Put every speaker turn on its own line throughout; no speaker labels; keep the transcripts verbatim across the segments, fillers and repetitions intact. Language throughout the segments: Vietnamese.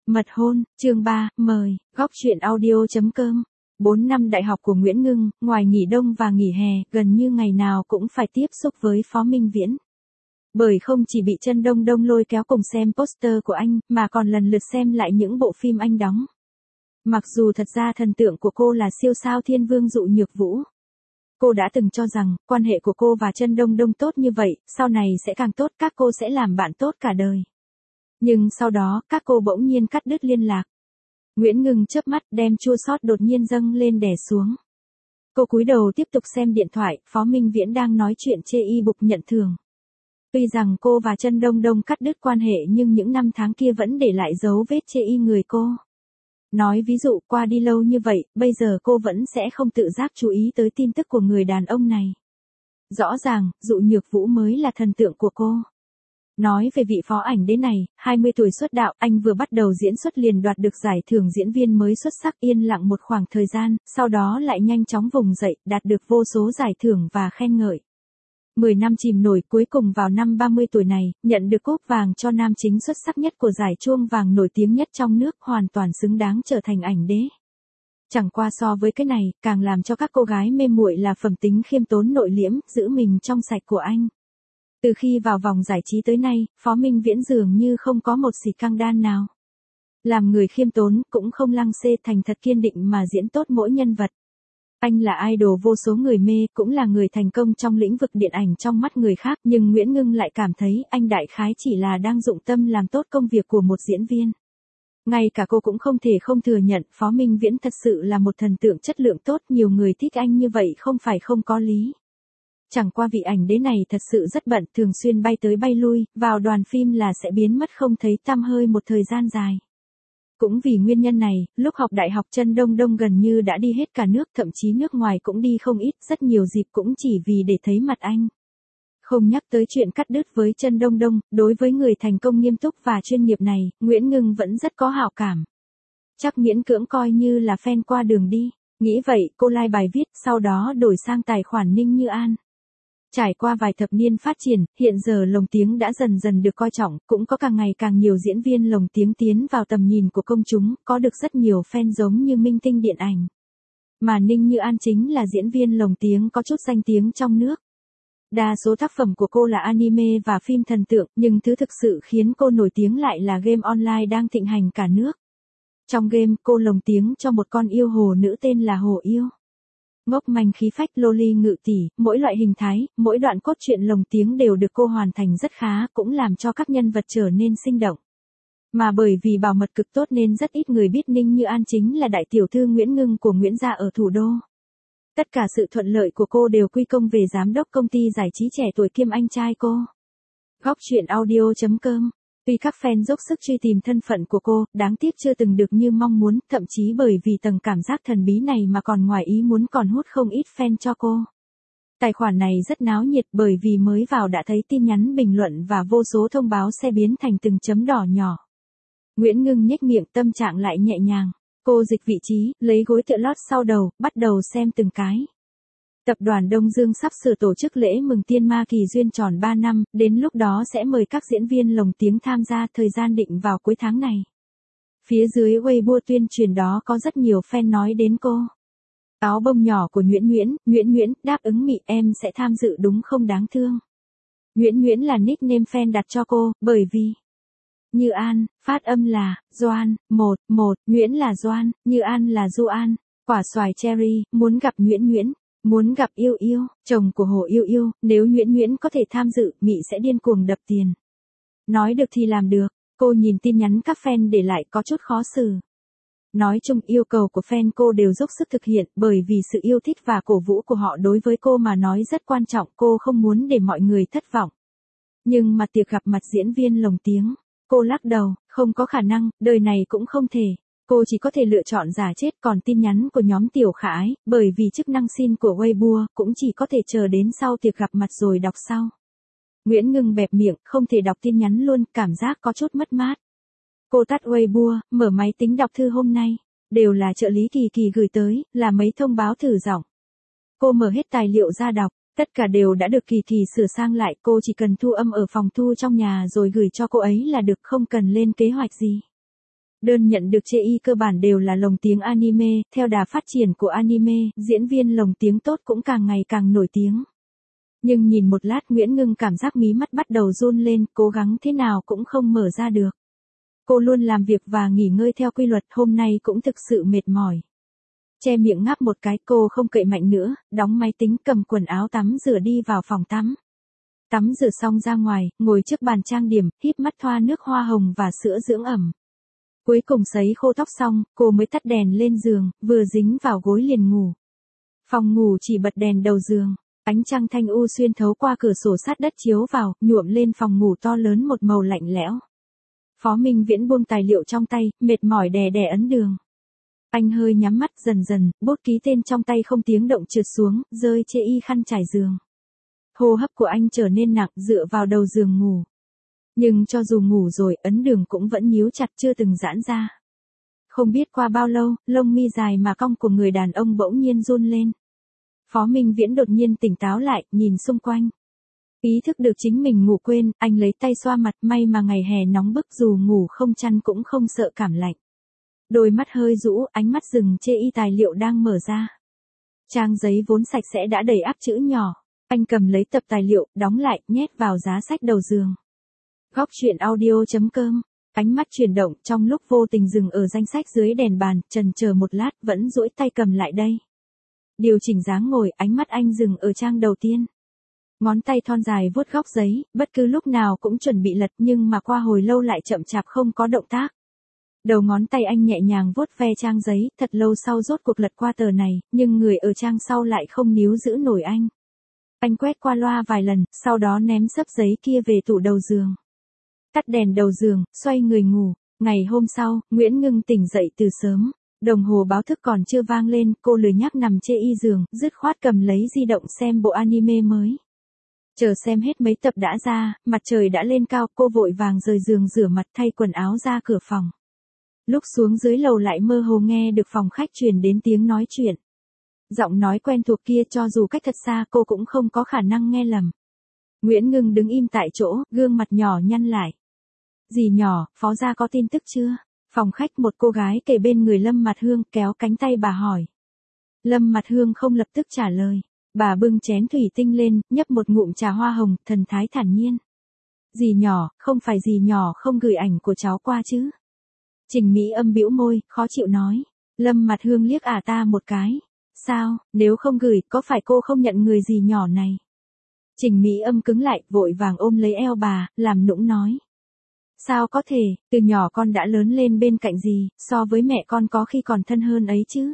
Mật hôn, chương ba, mời, góc truyện audio chấm com. bốn năm đại học của Nguyễn Ngưng, ngoài nghỉ đông và nghỉ hè, gần như ngày nào cũng phải tiếp xúc với Phó Minh Viễn. Bởi không chỉ bị Trân Đông Đông lôi kéo cùng xem poster của anh, mà còn lần lượt xem lại những bộ phim anh đóng. Mặc dù thật ra thần tượng của cô là siêu sao thiên vương Dụ Nhược Vũ. Cô đã từng cho rằng, quan hệ của cô và Trân Đông Đông tốt như vậy, sau này sẽ càng tốt, các cô sẽ làm bạn tốt cả đời. Nhưng sau đó, các cô bỗng nhiên cắt đứt liên lạc. Nguyễn Ngưng chớp mắt, đem chua xót đột nhiên dâng lên đè xuống. Cô cúi đầu tiếp tục xem điện thoại, Phó Minh Viễn đang nói chuyện chê y bục nhận thưởng. Tuy rằng cô và Trân Đông Đông cắt đứt quan hệ nhưng những năm tháng kia vẫn để lại dấu vết chê y người cô. Nói ví dụ qua đi lâu như vậy, bây giờ cô vẫn sẽ không tự giác chú ý tới tin tức của người đàn ông này. Rõ ràng, Dụ Nhược Vũ mới là thần tượng của cô. Nói về vị phó ảnh đế này, hai mươi tuổi xuất đạo, anh vừa bắt đầu diễn xuất liền đoạt được giải thưởng diễn viên mới xuất sắc, yên lặng một khoảng thời gian, sau đó lại nhanh chóng vùng dậy, đạt được vô số giải thưởng và khen ngợi. mười năm chìm nổi, cuối cùng vào năm ba mươi tuổi này, nhận được cúp vàng cho nam chính xuất sắc nhất của giải chuông vàng nổi tiếng nhất trong nước, hoàn toàn xứng đáng trở thành ảnh đế. Chẳng qua so với cái này, càng làm cho các cô gái mê muội là phẩm tính khiêm tốn nội liễm, giữ mình trong sạch của anh. Từ khi vào vòng giải trí tới nay, Phó Minh Viễn dường như không có một xì căng đan nào. Làm người khiêm tốn, cũng không lăng xê, thành thật kiên định mà diễn tốt mỗi nhân vật. Anh là idol vô số người mê, cũng là người thành công trong lĩnh vực điện ảnh trong mắt người khác, nhưng Nguyễn Ngưng lại cảm thấy anh đại khái chỉ là đang dụng tâm làm tốt công việc của một diễn viên. Ngay cả cô cũng không thể không thừa nhận, Phó Minh Viễn thật sự là một thần tượng chất lượng tốt, nhiều người thích anh như vậy không phải không có lý. Chẳng qua vị ảnh đế này thật sự rất bận, thường xuyên bay tới bay lui, vào đoàn phim là sẽ biến mất không thấy tăm hơi một thời gian dài. Cũng vì nguyên nhân này, lúc học đại học Trân Đông Đông gần như đã đi hết cả nước, thậm chí nước ngoài cũng đi không ít, rất nhiều dịp cũng chỉ vì để thấy mặt anh. Không nhắc tới chuyện cắt đứt với Trân Đông Đông, đối với người thành công nghiêm túc và chuyên nghiệp này, Nguyễn Ngưng vẫn rất có hảo cảm. Chắc miễn cưỡng coi như là fan qua đường đi. Nghĩ vậy, cô like bài viết, sau đó đổi sang tài khoản Ninh Như An. Trải qua vài thập niên phát triển, hiện giờ lồng tiếng đã dần dần được coi trọng, cũng có càng ngày càng nhiều diễn viên lồng tiếng tiến vào tầm nhìn của công chúng, có được rất nhiều fan giống như minh tinh điện ảnh. Mà Ninh Như An chính là diễn viên lồng tiếng có chút danh tiếng trong nước. Đa số tác phẩm của cô là anime và phim thần tượng, nhưng thứ thực sự khiến cô nổi tiếng lại là game online đang thịnh hành cả nước. Trong game, cô lồng tiếng cho một con yêu hồ nữ tên là Hồ Yêu. Ngốc manh khí phách, loli ngự tỷ, mỗi loại hình thái, mỗi đoạn cốt truyện lồng tiếng đều được cô hoàn thành rất khá, cũng làm cho các nhân vật trở nên sinh động. Mà bởi vì bảo mật cực tốt nên rất ít người biết Ninh Như An chính là đại tiểu thư Nguyễn Ngưng của Nguyễn gia ở thủ đô. Tất cả sự thuận lợi của cô đều quy công về giám đốc công ty giải trí trẻ tuổi kiêm anh trai cô. Góc truyện audio chấm com. Tuy các fan dốc sức truy tìm thân phận của cô, đáng tiếc chưa từng được như mong muốn, thậm chí bởi vì tầng cảm giác thần bí này mà còn ngoài ý muốn còn hút không ít fan cho cô. Tài khoản này rất náo nhiệt bởi vì mới vào đã thấy tin nhắn bình luận và vô số thông báo sẽ biến thành từng chấm đỏ nhỏ. Nguyễn Ngưng nhếch miệng, tâm trạng lại nhẹ nhàng. Cô dịch vị trí, lấy gối tựa lót sau đầu, bắt đầu xem từng cái. Tập đoàn Đông Dương sắp sửa tổ chức lễ mừng Tiên Ma Kỳ Duyên tròn ba năm, đến lúc đó sẽ mời các diễn viên lồng tiếng tham gia, thời gian định vào cuối tháng này. Phía dưới Weibo tuyên truyền đó có rất nhiều fan nói đến cô. Áo bông nhỏ của Nguyễn Nguyễn, Nguyễn Nguyễn, đáp ứng mị, em sẽ tham dự đúng không đáng thương. Nguyễn Nguyễn là nickname fan đặt cho cô, bởi vì Như An, phát âm là Doan, một, một, Nguyễn là Doan, Như An là Du An, quả xoài cherry, muốn gặp Nguyễn Nguyễn. Muốn gặp Yêu Yêu, chồng của Hồ Yêu Yêu, nếu Nguyễn Nguyễn có thể tham dự, mị sẽ điên cuồng đập tiền. Nói được thì làm được, cô nhìn tin nhắn các fan để lại có chút khó xử. Nói chung yêu cầu của fan cô đều dốc sức thực hiện, bởi vì sự yêu thích và cổ vũ của họ đối với cô mà nói rất quan trọng, cô không muốn để mọi người thất vọng. Nhưng mà tiệc gặp mặt diễn viên lồng tiếng, cô lắc đầu, không có khả năng, đời này cũng không thể. Cô chỉ có thể lựa chọn giả chết, còn tin nhắn của nhóm Tiểu Khả Ái, bởi vì chức năng xin của Weibo, cũng chỉ có thể chờ đến sau tiệc gặp mặt rồi đọc sau. Nguyễn Ngưng bẹp miệng, không thể đọc tin nhắn luôn, cảm giác có chút mất mát. Cô tắt Weibo, mở máy tính đọc thư hôm nay. Đều là trợ lý Kỳ Kỳ gửi tới, là mấy thông báo thử giọng. Cô mở hết tài liệu ra đọc, tất cả đều đã được Kỳ Kỳ sửa sang lại, cô chỉ cần thu âm ở phòng thu trong nhà rồi gửi cho cô ấy là được, không cần lên kế hoạch gì. Đơn nhận được chê y cơ bản đều là lồng tiếng anime, theo đà phát triển của anime, diễn viên lồng tiếng tốt cũng càng ngày càng nổi tiếng. Nhưng nhìn một lát Nguyễn Ngưng cảm giác mí mắt bắt đầu run lên, cố gắng thế nào cũng không mở ra được. Cô luôn làm việc và nghỉ ngơi theo quy luật, hôm nay cũng thực sự mệt mỏi. Che miệng ngáp một cái, cô không cậy mạnh nữa, đóng máy tính cầm quần áo tắm rửa đi vào phòng tắm. Tắm rửa xong ra ngoài, ngồi trước bàn trang điểm, híp mắt thoa nước hoa hồng và sữa dưỡng ẩm. Cuối cùng sấy khô tóc xong, cô mới tắt đèn lên giường, vừa dính vào gối liền ngủ. Phòng ngủ chỉ bật đèn đầu giường, ánh trăng thanh u xuyên thấu qua cửa sổ sát đất chiếu vào, nhuộm lên phòng ngủ to lớn một màu lạnh lẽo. Phó Minh Viễn buông tài liệu trong tay, mệt mỏi đè đè ấn đường. Anh hơi nhắm mắt, dần dần, bút ký tên trong tay không tiếng động trượt xuống, rơi chê y khăn trải giường. Hô hấp của anh trở nên nặng, dựa vào đầu giường ngủ. Nhưng cho dù ngủ rồi, ấn đường cũng vẫn nhíu chặt chưa từng giãn ra. Không biết qua bao lâu, lông mi dài mà cong của người đàn ông bỗng nhiên run lên. Phó Minh Viễn đột nhiên tỉnh táo lại, nhìn xung quanh. Ý thức được chính mình ngủ quên, anh lấy tay xoa mặt, may mà ngày hè nóng bức dù ngủ không chăn cũng không sợ cảm lạnh. Đôi mắt hơi rũ, ánh mắt dừng chê y tài liệu đang mở ra. Trang giấy vốn sạch sẽ đã đầy ắp chữ nhỏ. Anh cầm lấy tập tài liệu, đóng lại, nhét vào giá sách đầu giường. Góc truyện audio chấm com. Ánh mắt chuyển động, trong lúc vô tình dừng ở danh sách dưới đèn bàn, chần chờ một lát, vẫn duỗi tay cầm lại đây. Điều chỉnh dáng ngồi, ánh mắt anh dừng ở trang đầu tiên. Ngón tay thon dài vuốt góc giấy, bất cứ lúc nào cũng chuẩn bị lật nhưng mà qua hồi lâu lại chậm chạp không có động tác. Đầu ngón tay anh nhẹ nhàng vuốt ve trang giấy, thật lâu sau rốt cuộc lật qua tờ này, nhưng người ở trang sau lại không níu giữ nổi anh. Anh quét qua loa vài lần, sau đó ném xấp giấy kia về tủ đầu giường. Tắt đèn đầu giường, xoay người ngủ. Ngày hôm sau, Nguyễn Ngưng tỉnh dậy từ sớm. Đồng hồ báo thức còn chưa vang lên, cô lười nhác nằm chê y giường, dứt khoát cầm lấy di động xem bộ anime mới. Chờ xem hết mấy tập đã ra, mặt trời đã lên cao, cô vội vàng rời giường rửa mặt thay quần áo ra cửa phòng. Lúc xuống dưới lầu lại mơ hồ nghe được phòng khách truyền đến tiếng nói chuyện. Giọng nói quen thuộc kia cho dù cách thật xa cô cũng không có khả năng nghe lầm. Nguyễn Ngưng đứng im tại chỗ, gương mặt nhỏ nhăn lại. Dì nhỏ, phó gia có tin tức chưa? Phòng khách một cô gái kề bên người Lâm Mặt Hương kéo cánh tay bà hỏi. Lâm Mặt Hương không lập tức trả lời. Bà bưng chén thủy tinh lên, nhấp một ngụm trà hoa hồng, thần thái thản nhiên. Dì nhỏ, không phải dì nhỏ không gửi ảnh của cháu qua chứ? Trình Mỹ Âm bĩu môi, khó chịu nói. Lâm Mặt Hương liếc ả ta một cái. Sao, nếu không gửi, có phải cô không nhận người dì nhỏ này? Trình Mỹ Âm cứng lại, vội vàng ôm lấy eo bà, làm nũng nói. Sao có thể, từ nhỏ con đã lớn lên bên cạnh dì, so với mẹ con có khi còn thân hơn ấy chứ.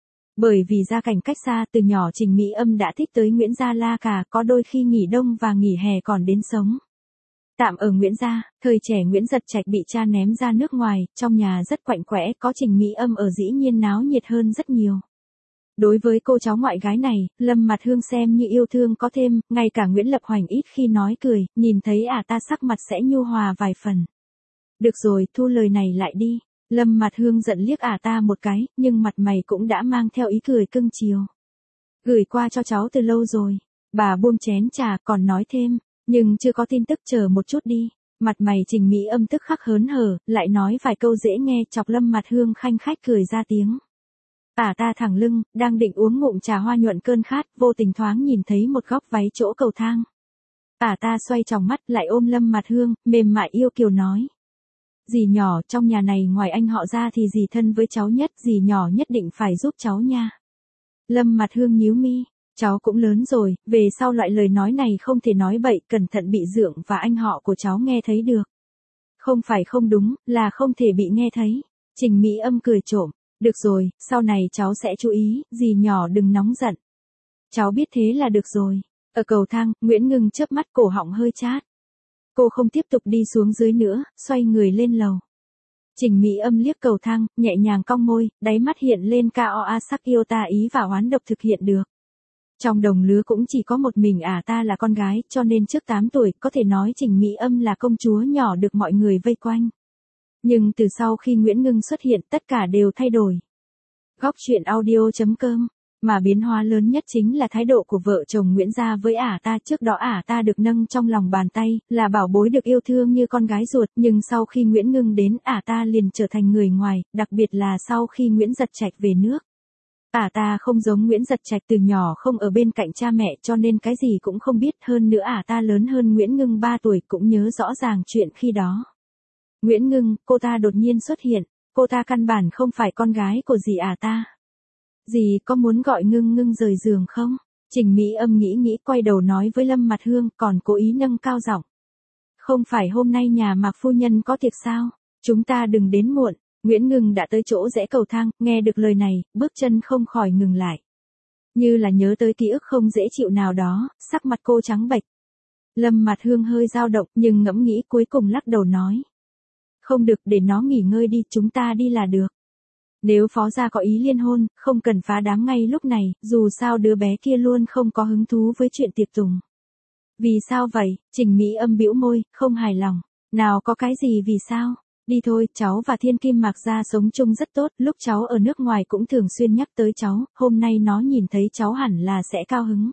Bởi vì gia cảnh cách xa, từ nhỏ Trình Mỹ Âm đã thích tới Nguyễn Gia La Cà, có đôi khi nghỉ đông và nghỉ hè còn đến sống. Tạm ở Nguyễn Gia, thời trẻ Nguyễn Giật Trạch bị cha ném ra nước ngoài, trong nhà rất quạnh quẽ, có Trình Mỹ Âm ở dĩ nhiên náo nhiệt hơn rất nhiều. Đối với cô cháu ngoại gái này, Lâm Mặt Hương xem như yêu thương có thêm, ngay cả Nguyễn Lập Hoành ít khi nói cười, nhìn thấy ả ta sắc mặt sẽ nhu hòa vài phần. Được rồi, thu lời này lại đi. Lâm Mặt Hương giận liếc ả ta một cái, nhưng mặt mày cũng đã mang theo ý cười cưng chiều. Gửi qua cho cháu từ lâu rồi. Bà buông chén trà còn nói thêm, nhưng chưa có tin tức, chờ một chút đi. Mặt mày Trình Mỹ Âm tức khắc hớn hở, lại nói vài câu dễ nghe chọc Lâm Mặt Hương khanh khách cười ra tiếng. Ả ta thẳng lưng, đang định uống ngụm trà hoa nhuận cơn khát, vô tình thoáng nhìn thấy một góc váy chỗ cầu thang. Ả ta xoay tròng mắt lại ôm Lâm Mặt Hương, mềm mại yêu kiều nói. Dì nhỏ, trong nhà này ngoài anh họ ra thì dì thân với cháu nhất, dì nhỏ nhất định phải giúp cháu nha. Lâm Mặt Hương nhíu mi, cháu cũng lớn rồi, về sau loại lời nói này không thể nói bậy, cẩn thận bị Dượng và anh họ của cháu nghe thấy được. Không phải không đúng, là không thể bị nghe thấy. Trình Mỹ Âm cười trộm, được rồi, sau này cháu sẽ chú ý, dì nhỏ đừng nóng giận. Cháu biết thế là được rồi. Ở cầu thang, Nguyễn Ngưng chớp mắt, cổ họng hơi chát. Cô không tiếp tục đi xuống dưới nữa, xoay người lên lầu. Trình Mỹ Âm liếc cầu thang, nhẹ nhàng cong môi, đáy mắt hiện lên ca o a sắc yêu ta ý và oán độc thực hiện được. Trong đồng lứa cũng chỉ có một mình ả ta là con gái, cho nên trước tám tuổi, có thể nói Trình Mỹ Âm là công chúa nhỏ được mọi người vây quanh. Nhưng từ sau khi Nguyễn Ngưng xuất hiện, tất cả đều thay đổi. Góc truyện audio chấm com Mà biến hóa lớn nhất chính là thái độ của vợ chồng Nguyễn gia với ả ta. Trước đó ả ta được nâng trong lòng bàn tay, là bảo bối được yêu thương như con gái ruột, nhưng sau khi Nguyễn Ngưng đến, ả ta liền trở thành người ngoài, đặc biệt là sau khi Nguyễn Giật Trạch về nước. Ả ta không giống Nguyễn Giật Trạch, từ nhỏ không ở bên cạnh cha mẹ cho nên cái gì cũng không biết, hơn nữa ả ta lớn hơn Nguyễn Ngưng ba tuổi, cũng nhớ rõ ràng chuyện khi đó. Nguyễn Ngưng, cô ta đột nhiên xuất hiện, cô ta căn bản không phải con gái của dì ả ta. Dì có muốn gọi Ngưng Ngưng rời giường không? Trình Mỹ Âm nghĩ nghĩ quay đầu nói với Lâm Mặt Hương, còn cố ý nâng cao giọng. Không phải hôm nay nhà Mạc phu nhân có tiệc sao? Chúng ta đừng đến muộn. Nguyễn Ngưng đã tới chỗ rẽ cầu thang, nghe được lời này, bước chân không khỏi ngừng lại. Như là nhớ tới ký ức không dễ chịu nào đó, sắc mặt cô trắng bệch. Lâm Mặt Hương hơi dao động, nhưng ngẫm nghĩ cuối cùng lắc đầu nói. Không được, để nó nghỉ ngơi đi, chúng ta đi là được. Nếu phó gia có ý liên hôn, không cần phá đám ngay lúc này, dù sao đứa bé kia luôn không có hứng thú với chuyện tiệc tùng. Vì sao vậy? Trình Mỹ Âm bĩu môi, không hài lòng. Nào có cái gì vì sao? Đi thôi, cháu và Thiên Kim Mạc gia sống chung rất tốt, lúc cháu ở nước ngoài cũng thường xuyên nhắc tới cháu, hôm nay nó nhìn thấy cháu hẳn là sẽ cao hứng.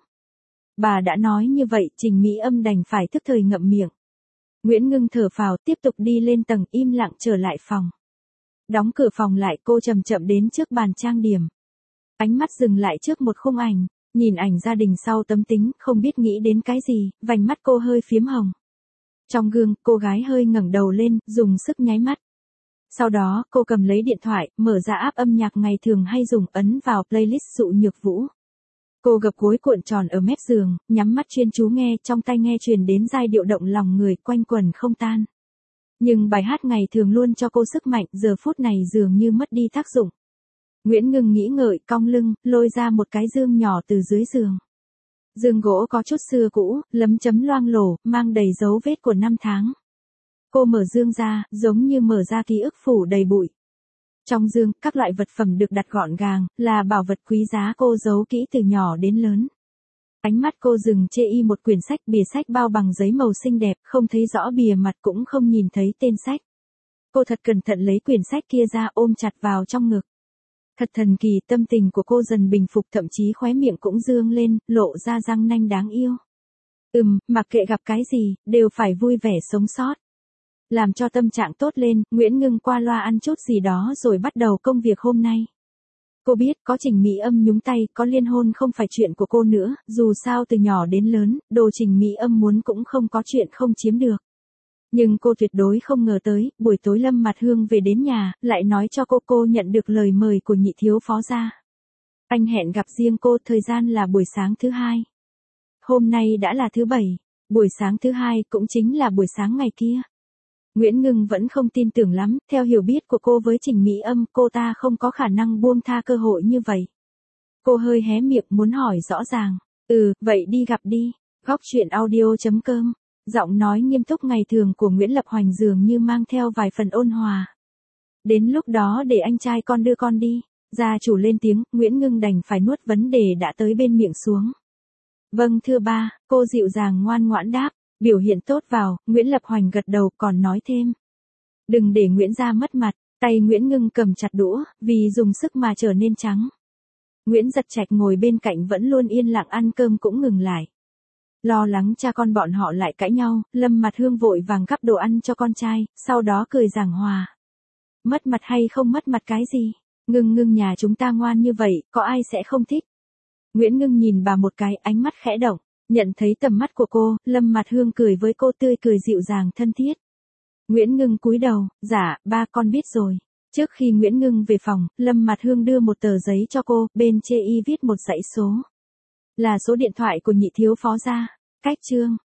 Bà đã nói như vậy, Trình Mỹ Âm đành phải thức thời ngậm miệng. Nguyễn Ngưng thở phào, tiếp tục đi lên tầng, im lặng trở lại phòng. Đóng cửa phòng lại, cô chậm chậm đến trước bàn trang điểm. Ánh mắt dừng lại trước một khung ảnh, nhìn ảnh gia đình sau tấm kính, không biết nghĩ đến cái gì, vành mắt cô hơi phiếm hồng. Trong gương, cô gái hơi ngẩng đầu lên, dùng sức nháy mắt. Sau đó, cô cầm lấy điện thoại, mở ra app âm nhạc ngày thường hay dùng, ấn vào playlist Dụ Nhược Vũ. Cô gập gối cuộn tròn ở mép giường, nhắm mắt chuyên chú nghe, trong tai nghe truyền đến giai điệu động lòng người, quanh quẩn không tan. Nhưng bài hát ngày thường luôn cho cô sức mạnh, giờ phút này dường như mất đi tác dụng. Nguyễn Ngưng nghĩ ngợi, cong lưng, lôi ra một cái dương nhỏ từ dưới giường. Dương gỗ có chút xưa cũ, lấm chấm loang lổ, mang đầy dấu vết của năm tháng. Cô mở dương ra, giống như mở ra ký ức phủ đầy bụi. Trong dương, các loại vật phẩm được đặt gọn gàng, là bảo vật quý giá cô giấu kỹ từ nhỏ đến lớn. Ánh mắt cô dừng chê y một quyển sách, bìa sách bao bằng giấy màu xinh đẹp, không thấy rõ bìa mặt cũng không nhìn thấy tên sách. Cô thật cẩn thận lấy quyển sách kia ra, ôm chặt vào trong ngực. Thật thần kỳ, tâm tình của cô dần bình phục, thậm chí khóe miệng cũng dương lên, lộ ra răng nanh đáng yêu. Ừm, mặc kệ gặp cái gì, đều phải vui vẻ sống sót. Làm cho tâm trạng tốt lên, Nguyễn Ngưng qua loa ăn chút gì đó rồi bắt đầu công việc hôm nay. Cô biết có Trình Mỹ Âm nhúng tay, có liên hôn không phải chuyện của cô nữa, dù sao từ nhỏ đến lớn, đồ Trình Mỹ Âm muốn cũng không có chuyện không chiếm được. Nhưng cô tuyệt đối không ngờ tới, buổi tối Lâm Mặt Hương về đến nhà, lại nói cho cô cô nhận được lời mời của nhị thiếu phó gia. Anh hẹn gặp riêng cô, thời gian là buổi sáng thứ hai. Hôm nay đã là thứ bảy, buổi sáng thứ hai cũng chính là buổi sáng ngày kia. Nguyễn Ngưng vẫn không tin tưởng lắm, theo hiểu biết của cô với Trình Mỹ Âm, cô ta không có khả năng buông tha cơ hội như vậy. Cô hơi hé miệng muốn hỏi rõ ràng, ừ, vậy đi gặp đi, góc truyện audio chấm com. Giọng nói nghiêm túc ngày thường của Nguyễn Lập Hoành dường như mang theo vài phần ôn hòa. Đến lúc đó để anh trai con đưa con đi. Gia chủ lên tiếng, Nguyễn Ngưng đành phải nuốt vấn đề đã tới bên miệng xuống. Vâng thưa ba, cô dịu dàng ngoan ngoãn đáp, biểu hiện tốt vào, Nguyễn Lập Hoành gật đầu còn nói thêm. Đừng để Nguyễn gia mất mặt, tay Nguyễn Ngưng cầm chặt đũa, vì dùng sức mà trở nên trắng. Nguyễn Giật Trạch ngồi bên cạnh vẫn luôn yên lặng ăn cơm cũng ngừng lại. Lo lắng cha con bọn họ lại cãi nhau, Lâm Mặt Hương vội vàng gắp đồ ăn cho con trai, sau đó cười giảng hòa. Mất mặt hay không mất mặt cái gì? Ngưng Ngưng nhà chúng ta ngoan như vậy, có ai sẽ không thích? Nguyễn Ngưng nhìn bà một cái, ánh mắt khẽ động, nhận thấy tầm mắt của cô, Lâm Mặt Hương cười với cô tươi cười dịu dàng thân thiết. Nguyễn Ngưng cúi đầu, dạ, ba con biết rồi. Trước khi Nguyễn Ngưng về phòng, Lâm Mặt Hương đưa một tờ giấy cho cô, bên chê y viết một dãy số. Là số điện thoại của nhị thiếu phó gia. Cách chương.